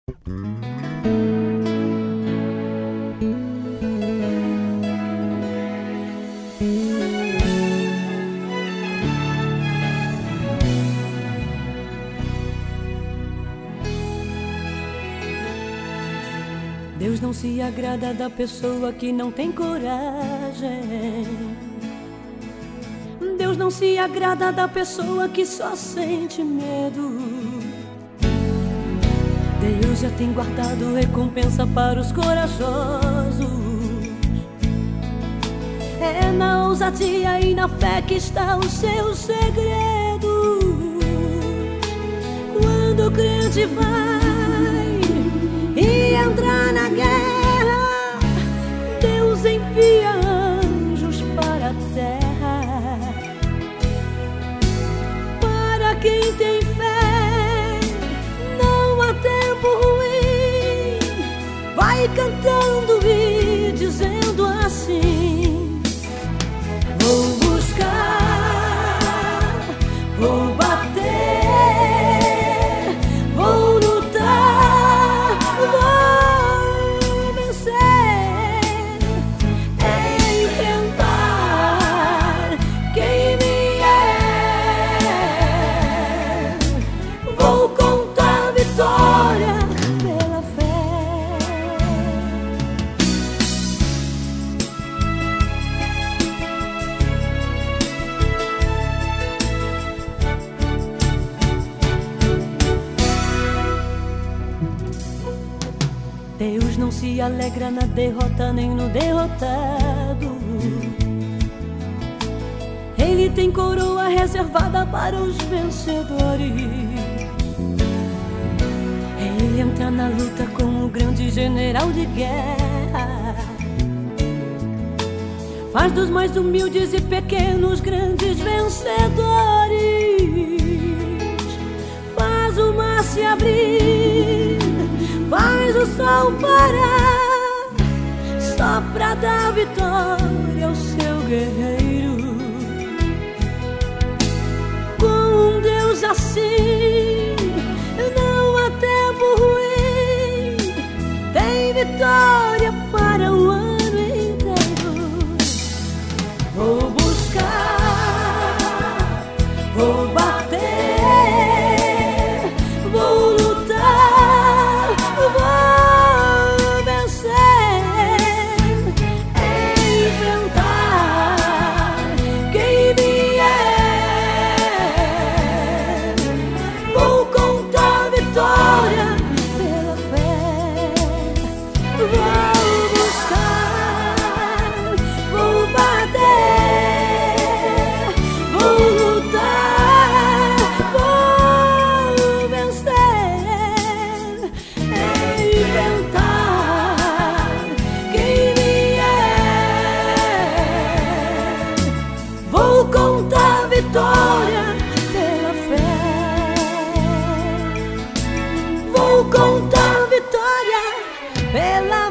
Deus não se agrada da pessoa que não tem coragem. Deus não se agrada da pessoa que só sente medo. Deus já tem guardado recompensa para os corajosos. É na ousadia e na fé que está o seu segredo. Quando o crente vai e entrar na guerra, Deus envia anjos para a terra. Para quem tem fé, não há tempo ruim. Vai cantando e dizendo assim: vou buscar, vou bater, vou lutar, vou vencer, enfrentar quem me é. Vou contar vitória pela fé. Deus não se alegra na derrota nem no derrotado. Ele tem coroa reservada para os vencedores. Ele entra na luta como o grande general de guerra. Faz dos mais humildes e pequenos grandes vencedores. Faz o mar se abrir, faz o sol parar, só pra dar vitória ao seu guerreiro. Com um Deus assim, não há tempo ruim. Tem vitória para o ano inteiro. Vou buscar, vou bater, vou lutar, vou vencer, enfrentar quem me é. Vou contar vitória pela fé. Vou buscar, vou bater, vou lutar, vou vencer, inventar quem me é. Vou contar vitória pela fé. Vou contar vitória pela